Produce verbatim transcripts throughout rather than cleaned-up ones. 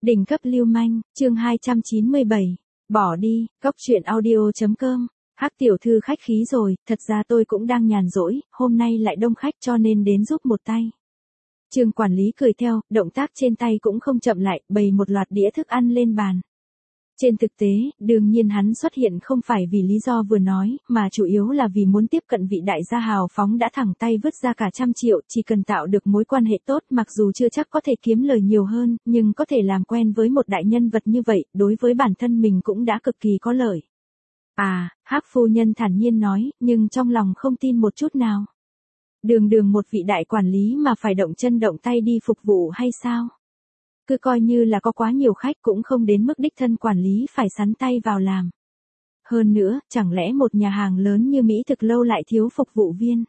Đỉnh cấp lưu manh, chương hai trăm chín mươi bảy. Bỏ đi, cóc truyện audio chấm com. Hắc tiểu thư khách khí rồi, thật ra tôi cũng đang nhàn rỗi, hôm nay lại đông khách cho nên đến giúp một tay. Trương quản lý cười theo, động tác trên tay cũng không chậm lại, bày một loạt đĩa thức ăn lên bàn. Trên thực tế, đương nhiên hắn xuất hiện không phải vì lý do vừa nói, mà chủ yếu là vì muốn tiếp cận vị đại gia hào phóng đã thẳng tay vứt ra cả trăm triệu, chỉ cần tạo được mối quan hệ tốt mặc dù chưa chắc có thể kiếm lời nhiều hơn, nhưng có thể làm quen với một đại nhân vật như vậy, đối với bản thân mình cũng đã cực kỳ có lợi. À, Hắc phu nhân thản nhiên nói, nhưng trong lòng không tin một chút nào. Đường đường một vị đại quản lý mà phải động chân động tay đi phục vụ hay sao? Cứ coi như là có quá nhiều khách cũng không đến mức đích thân quản lý phải sắn tay vào làm. Hơn nữa, chẳng lẽ một nhà hàng lớn như Mỹ Thực Lâu lại thiếu phục vụ viên?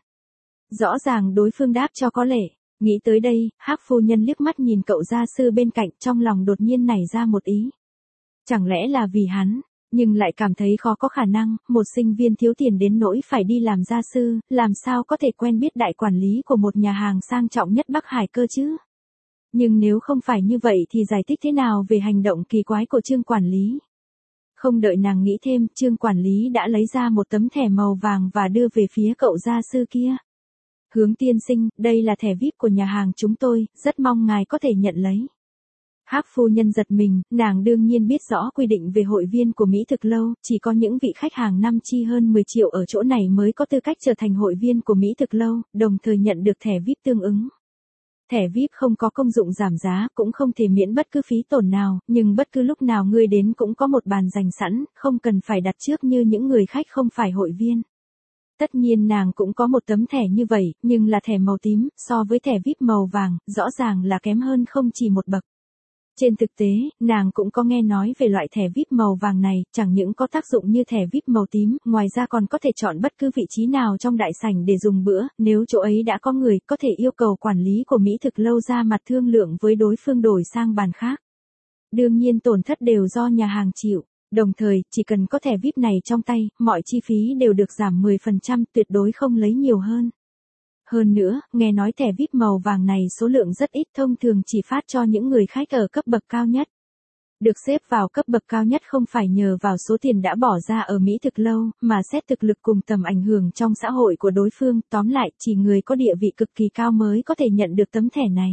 Rõ ràng đối phương đáp cho có lệ. Nghĩ tới đây, Hắc phu nhân liếc mắt nhìn cậu gia sư bên cạnh, trong lòng đột nhiên nảy ra một ý. Chẳng lẽ là vì hắn, nhưng lại cảm thấy khó có khả năng, một sinh viên thiếu tiền đến nỗi phải đi làm gia sư, làm sao có thể quen biết đại quản lý của một nhà hàng sang trọng nhất Bắc Hải cơ chứ? Nhưng nếu không phải như vậy thì giải thích thế nào về hành động kỳ quái của Trương quản lý? Không đợi nàng nghĩ thêm, Trương quản lý đã lấy ra một tấm thẻ màu vàng và đưa về phía cậu gia sư kia. Hướng tiên sinh, đây là thẻ vi ai pi của nhà hàng chúng tôi, rất mong ngài có thể nhận lấy. Hắc phu nhân giật mình, nàng đương nhiên biết rõ quy định về hội viên của Mỹ Thực Lâu, chỉ có những vị khách hàng năm chi hơn mười triệu ở chỗ này mới có tư cách trở thành hội viên của Mỹ Thực Lâu, đồng thời nhận được thẻ vi ai pi tương ứng. Thẻ vi ai pi không có công dụng giảm giá, cũng không thể miễn bất cứ phí tổn nào, nhưng bất cứ lúc nào ngươi đến cũng có một bàn dành sẵn, không cần phải đặt trước như những người khách không phải hội viên. Tất nhiên nàng cũng có một tấm thẻ như vậy, nhưng là thẻ màu tím, so với thẻ vi ai pi màu vàng, rõ ràng là kém hơn không chỉ một bậc. Trên thực tế, nàng cũng có nghe nói về loại thẻ vi ai pi màu vàng này, chẳng những có tác dụng như thẻ vi ai pi màu tím, ngoài ra còn có thể chọn bất cứ vị trí nào trong đại sảnh để dùng bữa, nếu chỗ ấy đã có người, có thể yêu cầu quản lý của Mỹ Thực Lâu ra mặt thương lượng với đối phương đổi sang bàn khác. Đương nhiên tổn thất đều do nhà hàng chịu, đồng thời, chỉ cần có thẻ vi ai pi này trong tay, mọi chi phí đều được giảm mười phần trăm, tuyệt đối không lấy nhiều hơn. Hơn nữa, nghe nói thẻ vi ai pi màu vàng này số lượng rất ít, thông thường chỉ phát cho những người khách ở cấp bậc cao nhất. Được xếp vào cấp bậc cao nhất không phải nhờ vào số tiền đã bỏ ra ở Mỹ Thực Lâu, mà xét thực lực cùng tầm ảnh hưởng trong xã hội của đối phương, tóm lại, chỉ người có địa vị cực kỳ cao mới có thể nhận được tấm thẻ này.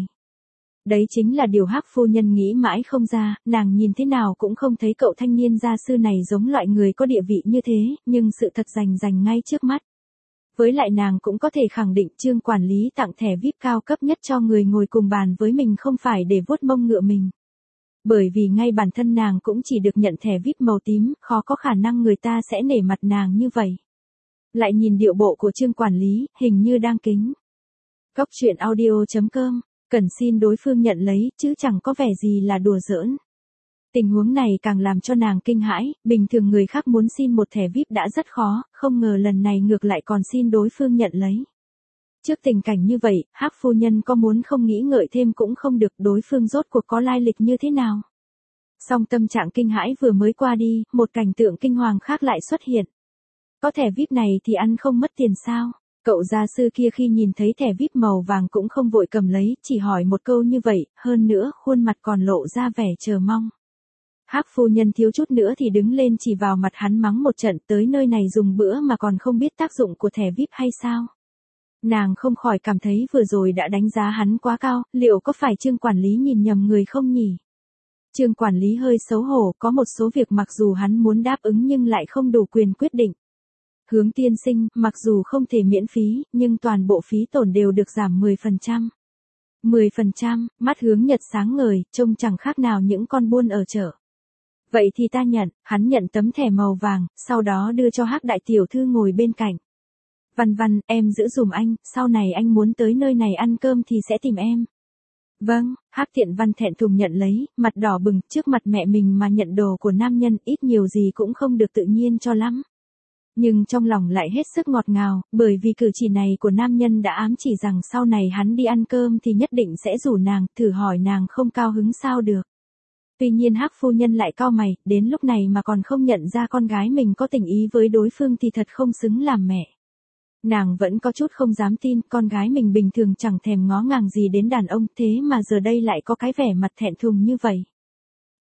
Đấy chính là điều Hắc phu nhân nghĩ mãi không ra, nàng nhìn thế nào cũng không thấy cậu thanh niên gia sư này giống loại người có địa vị như thế, nhưng sự thật rành rành ngay trước mắt. Với lại nàng cũng có thể khẳng định Trương quản lý tặng thẻ vi ai pi cao cấp nhất cho người ngồi cùng bàn với mình không phải để vuốt mông ngựa mình. Bởi vì ngay bản thân nàng cũng chỉ được nhận thẻ vi ai pi màu tím, khó có khả năng người ta sẽ nể mặt nàng như vậy. Lại nhìn điệu bộ của Trương quản lý, hình như đang kính. Cóc truyện audio chấm com, cần xin đối phương nhận lấy, chứ chẳng có vẻ gì là đùa giỡn. Tình huống này càng làm cho nàng kinh hãi, bình thường người khác muốn xin một thẻ vi ai pi đã rất khó, không ngờ lần này ngược lại còn xin đối phương nhận lấy. Trước tình cảnh như vậy, Hắc phu nhân có muốn không nghĩ ngợi thêm cũng không được, đối phương rốt cuộc có lai lịch như thế nào. Song tâm trạng kinh hãi vừa mới qua đi, một cảnh tượng kinh hoàng khác lại xuất hiện. Có thẻ vi ai pi này thì ăn không mất tiền sao? Cậu gia sư kia khi nhìn thấy thẻ vi ai pi màu vàng cũng không vội cầm lấy, chỉ hỏi một câu như vậy, hơn nữa khuôn mặt còn lộ ra vẻ chờ mong. Hắc phu nhân thiếu chút nữa thì đứng lên chỉ vào mặt hắn mắng một trận, tới nơi này dùng bữa mà còn không biết tác dụng của thẻ vi ai pi hay sao? Nàng không khỏi cảm thấy vừa rồi đã đánh giá hắn quá cao, liệu có phải Trương quản lý nhìn nhầm người không nhỉ? Trương quản lý hơi xấu hổ, có một số việc mặc dù hắn muốn đáp ứng nhưng lại không đủ quyền quyết định. Hướng tiên sinh, mặc dù không thể miễn phí, nhưng toàn bộ phí tổn đều được giảm mười phần trăm. mười phần trăm, mắt Hướng Nhật sáng ngời, trông chẳng khác nào những con buôn ở chợ. Vậy thì ta nhận, hắn nhận tấm thẻ màu vàng, sau đó đưa cho Hắc đại tiểu thư ngồi bên cạnh. Văn Văn, em giữ dùm anh, sau này anh muốn tới nơi này ăn cơm thì sẽ tìm em. Vâng, Hắc Thiện Văn thẹn thùng nhận lấy, mặt đỏ bừng, trước mặt mẹ mình mà nhận đồ của nam nhân, ít nhiều gì cũng không được tự nhiên cho lắm. Nhưng trong lòng lại hết sức ngọt ngào, bởi vì cử chỉ này của nam nhân đã ám chỉ rằng sau này hắn đi ăn cơm thì nhất định sẽ rủ nàng, thử hỏi nàng không cao hứng sao được. Tuy nhiên Hắc phu nhân lại cau mày, đến lúc này mà còn không nhận ra con gái mình có tình ý với đối phương thì thật không xứng làm mẹ. Nàng vẫn có chút không dám tin, con gái mình bình thường chẳng thèm ngó ngàng gì đến đàn ông, thế mà giờ đây lại có cái vẻ mặt thẹn thùng như vậy.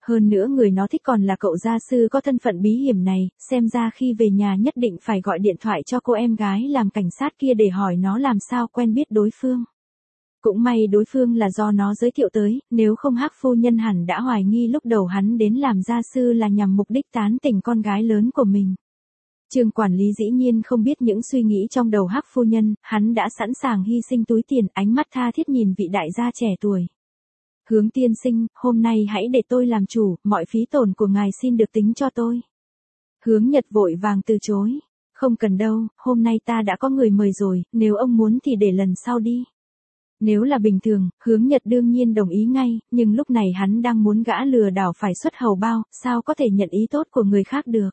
Hơn nữa người nó thích còn là cậu gia sư có thân phận bí hiểm này, xem ra khi về nhà nhất định phải gọi điện thoại cho cô em gái làm cảnh sát kia để hỏi nó làm sao quen biết đối phương. Cũng may đối phương là do nó giới thiệu tới, nếu không Hắc phu nhân hẳn đã hoài nghi lúc đầu hắn đến làm gia sư là nhằm mục đích tán tỉnh con gái lớn của mình. Trương quản lý dĩ nhiên không biết những suy nghĩ trong đầu Hắc phu nhân, hắn đã sẵn sàng hy sinh túi tiền, ánh mắt tha thiết nhìn vị đại gia trẻ tuổi. Hướng tiên sinh, hôm nay hãy để tôi làm chủ, mọi phí tổn của ngài xin được tính cho tôi. Hướng Nhật vội vàng từ chối. Không cần đâu, hôm nay ta đã có người mời rồi, nếu ông muốn thì để lần sau đi. Nếu là bình thường, Hướng Nhật đương nhiên đồng ý ngay, nhưng lúc này hắn đang muốn gã lừa đảo phải xuất hầu bao, sao có thể nhận ý tốt của người khác được.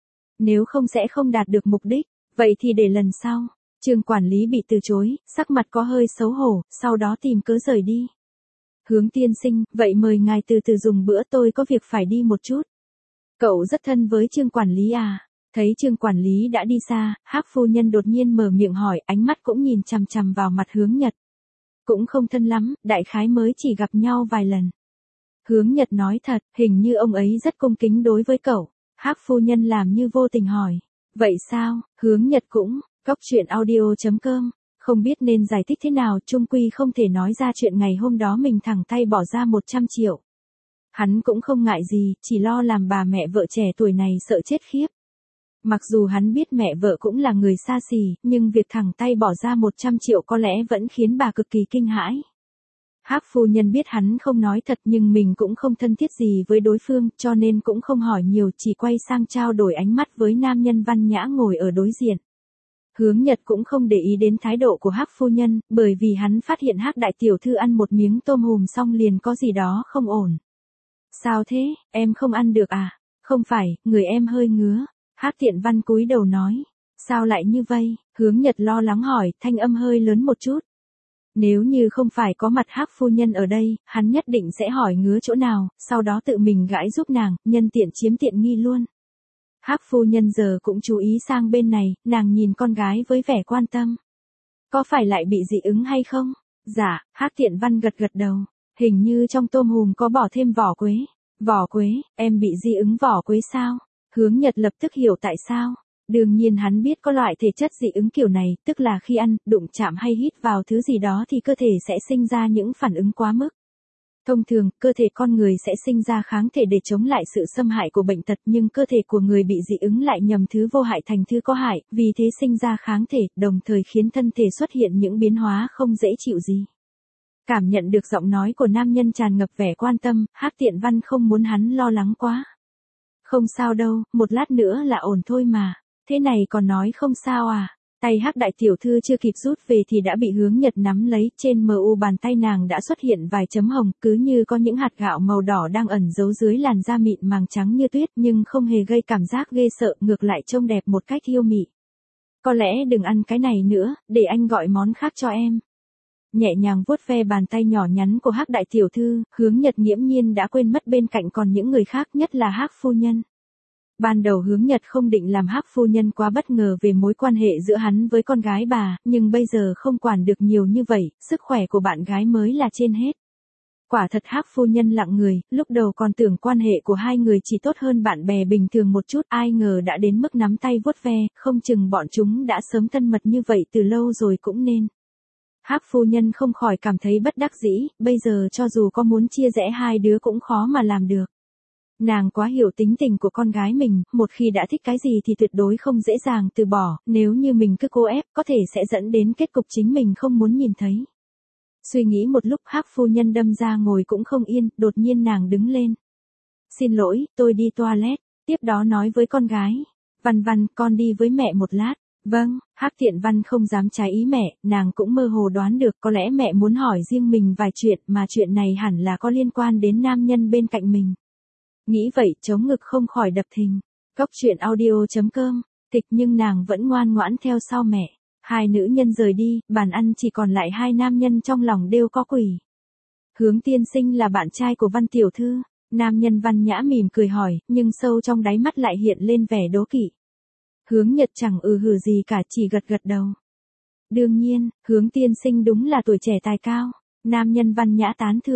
Nếu không sẽ không đạt được mục đích, vậy thì để lần sau. Trương quản lý bị từ chối, sắc mặt có hơi xấu hổ, sau đó tìm cớ rời đi. Hướng tiên sinh, vậy mời ngài từ từ dùng bữa, tôi có việc phải đi một chút. Cậu rất thân với Trương quản lý à? Thấy Trương quản lý đã đi xa, Hắc phu nhân đột nhiên mở miệng hỏi, ánh mắt cũng nhìn chằm chằm vào mặt Hướng Nhật. Cũng không thân lắm, đại khái mới chỉ gặp nhau vài lần. Hướng Nhật nói thật, hình như ông ấy rất cung kính đối với cậu. Hắc phu nhân làm như vô tình hỏi. Vậy sao? Hướng Nhật cũng, Cóc truyện audio chấm com. Không biết nên giải thích thế nào, chung quy không thể nói ra chuyện ngày hôm đó mình thẳng tay bỏ ra một trăm triệu. Hắn cũng không ngại gì, chỉ lo làm bà mẹ vợ trẻ tuổi này sợ chết khiếp. Mặc dù hắn biết mẹ vợ cũng là người xa xỉ, nhưng việc thẳng tay bỏ ra một trăm triệu có lẽ vẫn khiến bà cực kỳ kinh hãi. Hắc phu nhân biết hắn không nói thật nhưng mình cũng không thân thiết gì với đối phương, cho nên cũng không hỏi nhiều, chỉ quay sang trao đổi ánh mắt với nam nhân văn nhã ngồi ở đối diện. Hướng Nhật cũng không để ý đến thái độ của Hắc phu nhân, bởi vì hắn phát hiện Hắc đại tiểu thư ăn một miếng tôm hùm xong liền có gì đó không ổn. Sao thế, em không ăn được à? Không phải, người em hơi ngứa. Hắc Tiện Văn cúi đầu nói. Sao lại như vậy? Hướng Nhật lo lắng hỏi, thanh âm hơi lớn một chút. Nếu như không phải có mặt Hắc phu nhân ở đây, hắn nhất định sẽ hỏi ngứa chỗ nào, sau đó tự mình gãi giúp nàng, nhân tiện chiếm tiện nghi luôn. Hắc phu nhân giờ cũng chú ý sang bên này, nàng nhìn con gái với vẻ quan tâm. Có phải lại bị dị ứng hay không? Dạ, Hắc Tiện Văn gật gật đầu. Hình như trong tôm hùm có bỏ thêm vỏ quế. Vỏ quế, em bị dị ứng vỏ quế sao? Hướng Nhật lập tức hiểu tại sao. Đương nhiên hắn biết có loại thể chất dị ứng kiểu này, tức là khi ăn, đụng chạm hay hít vào thứ gì đó thì cơ thể sẽ sinh ra những phản ứng quá mức. Thông thường, cơ thể con người sẽ sinh ra kháng thể để chống lại sự xâm hại của bệnh tật, nhưng cơ thể của người bị dị ứng lại nhầm thứ vô hại thành thứ có hại, vì thế sinh ra kháng thể, đồng thời khiến thân thể xuất hiện những biến hóa không dễ chịu gì. Cảm nhận được giọng nói của nam nhân tràn ngập vẻ quan tâm, Hắc Tiện Văn không muốn hắn lo lắng quá. Không sao đâu, một lát nữa là ổn thôi mà. Thế này còn nói không sao à? Tay Hắc đại tiểu thư chưa kịp rút về thì đã bị Hướng Nhật nắm lấy, trên mờ u bàn tay nàng đã xuất hiện vài chấm hồng, cứ như có những hạt gạo màu đỏ đang ẩn giấu dưới làn da mịn màng trắng như tuyết, nhưng không hề gây cảm giác ghê sợ, ngược lại trông đẹp một cách yêu mị. Có lẽ đừng ăn cái này nữa, để anh gọi món khác cho em. Nhẹ nhàng vuốt ve bàn tay nhỏ nhắn của Hắc đại tiểu thư, Hướng Nhật nghiễm nhiên đã quên mất bên cạnh còn những người khác, nhất là Hắc phu nhân. Ban đầu Hướng Nhật không định làm Hắc phu nhân quá bất ngờ về mối quan hệ giữa hắn với con gái bà, nhưng bây giờ không quản được nhiều như vậy, sức khỏe của bạn gái mới là trên hết. Quả thật Hắc phu nhân lặng người, lúc đầu còn tưởng quan hệ của hai người chỉ tốt hơn bạn bè bình thường một chút, ai ngờ đã đến mức nắm tay vuốt ve, không chừng bọn chúng đã sớm thân mật như vậy từ lâu rồi cũng nên. Hắc phu nhân không khỏi cảm thấy bất đắc dĩ, bây giờ cho dù có muốn chia rẽ hai đứa cũng khó mà làm được. Nàng quá hiểu tính tình của con gái mình, một khi đã thích cái gì thì tuyệt đối không dễ dàng từ bỏ, nếu như mình cứ cố ép, có thể sẽ dẫn đến kết cục chính mình không muốn nhìn thấy. Suy nghĩ một lúc, Hắc phu nhân đâm ra ngồi cũng không yên, đột nhiên nàng đứng lên. Xin lỗi, tôi đi toilet, tiếp đó nói với con gái. Văn Văn, con đi với mẹ một lát. Vâng, Hắc Tiện Văn không dám trái ý mẹ, nàng cũng mơ hồ đoán được có lẽ mẹ muốn hỏi riêng mình vài chuyện, mà chuyện này hẳn là có liên quan đến nam nhân bên cạnh mình. Nghĩ vậy, chống ngực không khỏi đập thình. Cóc truyện audio chấm com, tịch nhưng nàng vẫn ngoan ngoãn theo sau mẹ. Hai nữ nhân rời đi, bàn ăn chỉ còn lại hai nam nhân trong lòng đều có quỷ. Hướng tiên sinh là bạn trai của Văn tiểu thư. Nam nhân Văn nhã mỉm cười hỏi, nhưng sâu trong đáy mắt lại hiện lên vẻ đố kỵ. Hướng Nhật chẳng ừ hừ gì cả, chỉ gật gật đầu. Đương nhiên, Hướng tiên sinh đúng là tuổi trẻ tài cao. Nam nhân Văn nhã tán thưởng.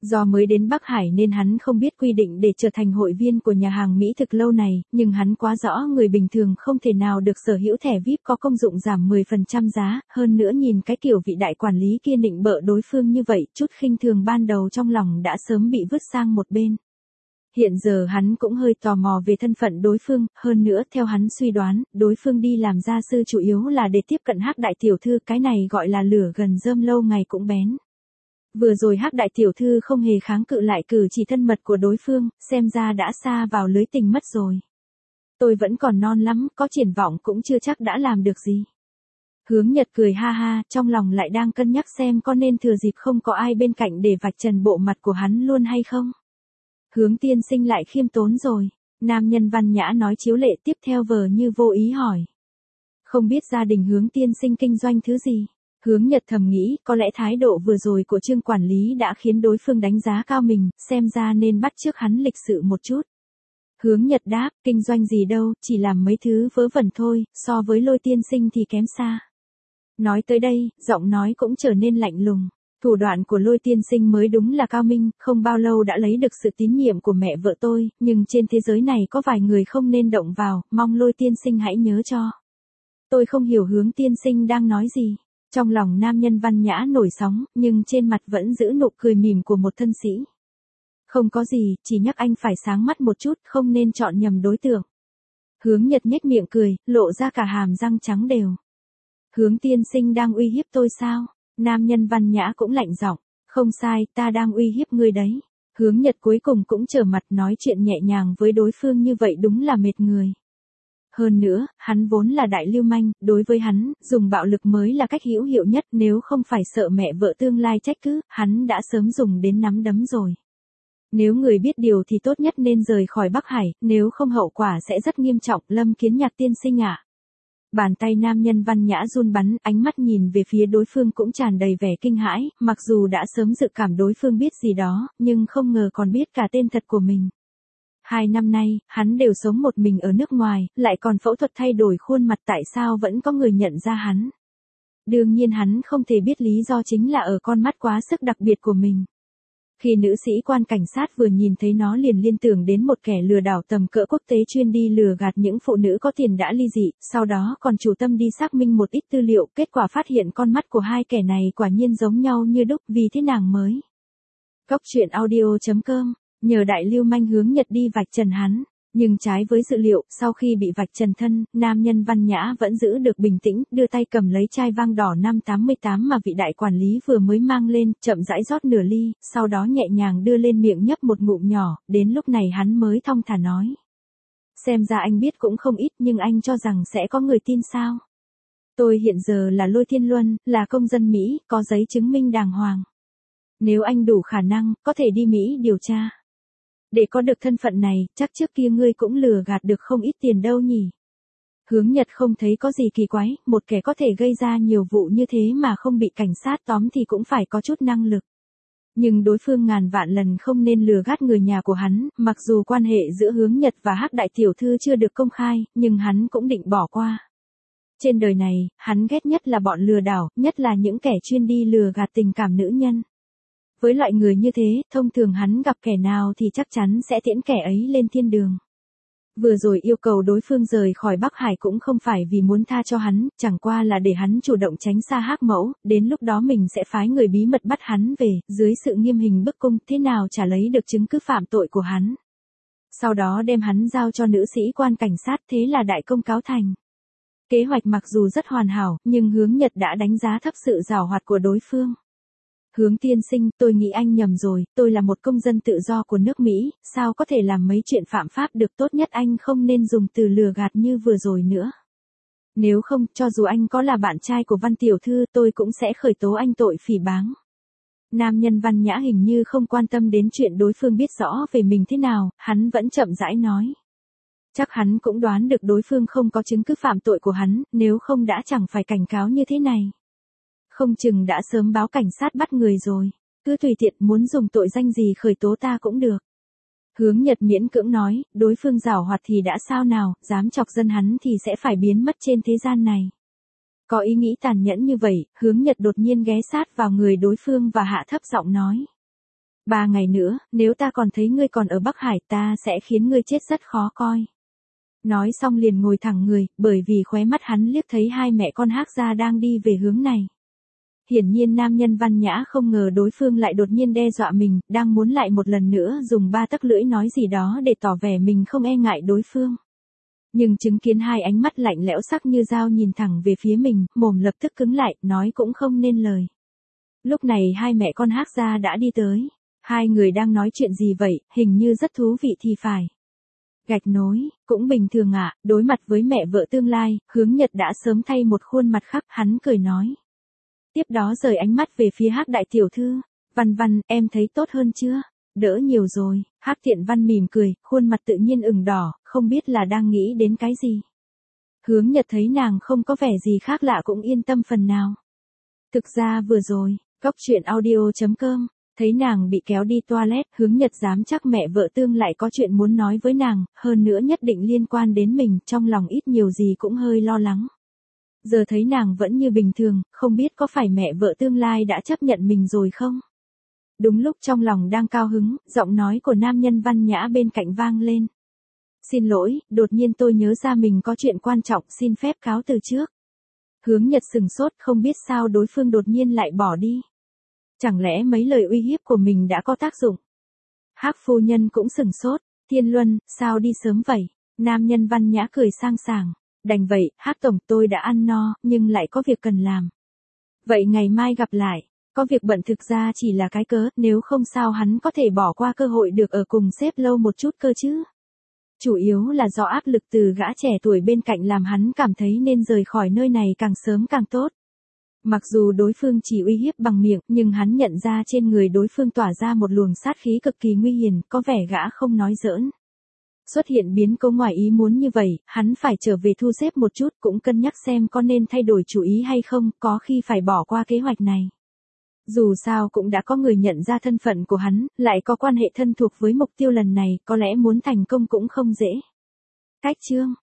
Do mới đến Bắc Hải nên hắn không biết quy định để trở thành hội viên của nhà hàng Mỹ thực lâu này, nhưng hắn quá rõ người bình thường không thể nào được sở hữu thẻ vi ai pi có công dụng giảm mười phần trăm giá, hơn nữa nhìn cái kiểu vị đại quản lý kia nịnh bợ đối phương như vậy, chút khinh thường ban đầu trong lòng đã sớm bị vứt sang một bên. Hiện giờ hắn cũng hơi tò mò về thân phận đối phương, hơn nữa theo hắn suy đoán, đối phương đi làm gia sư chủ yếu là để tiếp cận Hắc đại tiểu thư, cái này gọi là lửa gần rơm lâu ngày cũng bén. Vừa rồi Hắc đại tiểu thư không hề kháng cự lại cử chỉ thân mật của đối phương, xem ra đã sa vào lưới tình mất rồi. Tôi vẫn còn non lắm, có triển vọng cũng chưa chắc đã làm được gì. Hướng Nhật cười ha ha, trong lòng lại đang cân nhắc xem có nên thừa dịp không có ai bên cạnh để vạch trần bộ mặt của hắn luôn hay không. Hướng tiên sinh lại khiêm tốn rồi, nam nhân văn nhã nói chiếu lệ, tiếp theo vờ như vô ý hỏi. Không biết gia đình Hướng tiên sinh kinh doanh thứ gì? Hướng Nhật thầm nghĩ, có lẽ thái độ vừa rồi của Trương quản lý đã khiến đối phương đánh giá cao mình, xem ra nên bắt chước hắn lịch sự một chút. Hướng Nhật đáp, kinh doanh gì đâu, chỉ làm mấy thứ vớ vẩn thôi, so với Lôi tiên sinh thì kém xa. Nói tới đây, giọng nói cũng trở nên lạnh lùng. Thủ đoạn của Lôi tiên sinh mới đúng là cao minh, không bao lâu đã lấy được sự tín nhiệm của mẹ vợ tôi, nhưng trên thế giới này có vài người không nên động vào, mong Lôi tiên sinh hãy nhớ cho. Tôi không hiểu Hướng tiên sinh đang nói gì. Trong lòng nam nhân văn nhã nổi sóng, nhưng trên mặt vẫn giữ nụ cười mỉm của một thân sĩ. Không có gì, chỉ nhắc anh phải sáng mắt một chút, không nên chọn nhầm đối tượng. Hướng Nhật nhếch miệng cười, lộ ra cả hàm răng trắng đều. Hướng tiên sinh đang uy hiếp tôi sao? Nam nhân văn nhã cũng lạnh giọng, không sai, ta đang uy hiếp ngươi đấy. Hướng Nhật cuối cùng cũng trở mặt, nói chuyện nhẹ nhàng với đối phương như vậy đúng là mệt người. Hơn nữa, hắn vốn là đại lưu manh, đối với hắn, dùng bạo lực mới là cách hữu hiệu nhất, nếu không phải sợ mẹ vợ tương lai trách cứ, hắn đã sớm dùng đến nắm đấm rồi. Nếu người biết điều thì tốt nhất nên rời khỏi Bắc Hải, nếu không hậu quả sẽ rất nghiêm trọng, Lâm Kiến Nhạc tiên sinh ạ. À. Bàn tay nam nhân văn nhã run bắn, ánh mắt nhìn về phía đối phương cũng tràn đầy vẻ kinh hãi, mặc dù đã sớm dự cảm đối phương biết gì đó, nhưng không ngờ còn biết cả tên thật của mình. Hai năm nay, hắn đều sống một mình ở nước ngoài, lại còn phẫu thuật thay đổi khuôn mặt, tại sao vẫn có người nhận ra hắn. Đương nhiên hắn không thể biết lý do chính là ở con mắt quá sức đặc biệt của mình. Khi nữ sĩ quan cảnh sát vừa nhìn thấy nó liền liên tưởng đến một kẻ lừa đảo tầm cỡ quốc tế chuyên đi lừa gạt những phụ nữ có tiền đã ly dị, sau đó còn chủ tâm đi xác minh một ít tư liệu, kết quả phát hiện con mắt của hai kẻ này quả nhiên giống nhau như đúc, vì thế nàng mới. Cóc truyện audio chấm com, nhờ đại lưu manh Hướng Nhật đi vạch trần hắn. Nhưng trái với dự liệu, sau khi bị vạch trần thân, nam nhân văn nhã vẫn giữ được bình tĩnh, đưa tay cầm lấy chai vang đỏ năm tám tám mà vị đại quản lý vừa mới mang lên, chậm rãi rót nửa ly, sau đó nhẹ nhàng đưa lên miệng nhấp một ngụm nhỏ, đến lúc này hắn mới thong thả nói. Xem ra anh biết cũng không ít, nhưng anh cho rằng sẽ có người tin sao? Tôi hiện giờ là Lôi Thiên Luân, là công dân Mỹ, có giấy chứng minh đàng hoàng. Nếu anh đủ khả năng, có thể đi Mỹ điều tra. Để có được thân phận này, chắc trước kia ngươi cũng lừa gạt được không ít tiền đâu nhỉ. Hướng Nhật không thấy có gì kỳ quái, một kẻ có thể gây ra nhiều vụ như thế mà không bị cảnh sát tóm thì cũng phải có chút năng lực. Nhưng đối phương ngàn vạn lần không nên lừa gạt người nhà của hắn, mặc dù quan hệ giữa Hướng Nhật và Hắc đại tiểu thư chưa được công khai, nhưng hắn cũng định bỏ qua. Trên đời này, hắn ghét nhất là bọn lừa đảo, nhất là những kẻ chuyên đi lừa gạt tình cảm nữ nhân. Với loại người như thế, thông thường hắn gặp kẻ nào thì chắc chắn sẽ tiễn kẻ ấy lên thiên đường. Vừa rồi yêu cầu đối phương rời khỏi Bắc Hải cũng không phải vì muốn tha cho hắn, chẳng qua là để hắn chủ động tránh xa Hắc mẫu, đến lúc đó mình sẽ phái người bí mật bắt hắn về, dưới sự nghiêm hình bức cung, thế nào trả lấy được chứng cứ phạm tội của hắn. Sau đó đem hắn giao cho nữ sĩ quan cảnh sát, thế là đại công cáo thành. Kế hoạch mặc dù rất hoàn hảo, nhưng Hướng Nhật đã đánh giá thấp sự giàu hoạt của đối phương. Hướng tiên sinh, tôi nghĩ anh nhầm rồi, tôi là một công dân tự do của nước Mỹ, sao có thể làm mấy chuyện phạm pháp được, tốt nhất anh không nên dùng từ lừa gạt như vừa rồi nữa. Nếu không, cho dù anh có là bạn trai của Văn tiểu thư, tôi cũng sẽ khởi tố anh tội phỉ báng. Nam nhân Văn nhã hình như không quan tâm đến chuyện đối phương biết rõ về mình thế nào, hắn vẫn chậm rãi nói. Chắc hắn cũng đoán được đối phương không có chứng cứ phạm tội của hắn, nếu không đã chẳng phải cảnh cáo như thế này. Không chừng đã sớm báo cảnh sát bắt người rồi, cứ tùy tiện muốn dùng tội danh gì khởi tố ta cũng được. Hướng Nhật miễn cưỡng nói, đối phương giảo hoạt thì đã sao nào, dám chọc dân hắn thì sẽ phải biến mất trên thế gian này. Có ý nghĩ tàn nhẫn như vậy, Hướng Nhật đột nhiên ghé sát vào người đối phương và hạ thấp giọng nói. Ba ngày nữa, nếu ta còn thấy ngươi còn ở Bắc Hải ta sẽ khiến ngươi chết rất khó coi. Nói xong liền ngồi thẳng người, bởi vì khóe mắt hắn liếc thấy hai mẹ con Hắc gia đang đi về hướng này. Hiển nhiên nam nhân Văn Nhã không ngờ đối phương lại đột nhiên đe dọa mình, đang muốn lại một lần nữa dùng ba tấc lưỡi nói gì đó để tỏ vẻ mình không e ngại đối phương. Nhưng chứng kiến hai ánh mắt lạnh lẽo sắc như dao nhìn thẳng về phía mình, mồm lập tức cứng lại, nói cũng không nên lời. Lúc này hai mẹ con Hắc gia đã đi tới. Hai người đang nói chuyện gì vậy, hình như rất thú vị thì phải. Gạch nối, cũng bình thường ạ, à, đối mặt với mẹ vợ tương lai, Hướng Nhật đã sớm thay một khuôn mặt khác, hắn cười nói. Tiếp đó rời ánh mắt về phía Hắc đại tiểu thư, Văn Văn, em thấy tốt hơn chưa? Đỡ nhiều rồi, Hắc Thiện Văn mỉm cười, khuôn mặt tự nhiên ửng đỏ, không biết là đang nghĩ đến cái gì. Hướng Nhật thấy nàng không có vẻ gì khác lạ cũng yên tâm phần nào. Thực ra vừa rồi, Cóc truyện audio chấm com, thấy nàng bị kéo đi toilet, Hướng Nhật dám chắc mẹ vợ tương lại có chuyện muốn nói với nàng, hơn nữa nhất định liên quan đến mình, trong lòng ít nhiều gì cũng hơi lo lắng. Giờ thấy nàng vẫn như bình thường, không biết có phải mẹ vợ tương lai đã chấp nhận mình rồi không? Đúng lúc trong lòng đang cao hứng, giọng nói của nam nhân Văn Nhã bên cạnh vang lên. Xin lỗi, đột nhiên tôi nhớ ra mình có chuyện quan trọng, xin phép cáo từ trước. Hướng Nhật sừng sốt, không biết sao đối phương đột nhiên lại bỏ đi. Chẳng lẽ mấy lời uy hiếp của mình đã có tác dụng? Hắc phu nhân cũng sừng sốt, Thiên Luân, sao đi sớm vậy? Nam nhân Văn Nhã cười sang sảng, đành vậy, Hắc tổng tôi đã ăn no, nhưng lại có việc cần làm. Vậy ngày mai gặp lại, có việc bận thực ra chỉ là cái cớ, nếu không sao hắn có thể bỏ qua cơ hội được ở cùng sếp lâu một chút cơ chứ. Chủ yếu là do áp lực từ gã trẻ tuổi bên cạnh làm hắn cảm thấy nên rời khỏi nơi này càng sớm càng tốt. Mặc dù đối phương chỉ uy hiếp bằng miệng, nhưng hắn nhận ra trên người đối phương tỏa ra một luồng sát khí cực kỳ nguy hiểm, có vẻ gã không nói giỡn. Xuất hiện biến cố ngoài ý muốn như vậy, hắn phải trở về thu xếp một chút, cũng cân nhắc xem có nên thay đổi chủ ý hay không, có khi phải bỏ qua kế hoạch này. Dù sao cũng đã có người nhận ra thân phận của hắn, lại có quan hệ thân thuộc với mục tiêu lần này, có lẽ muốn thành công cũng không dễ. Cách chương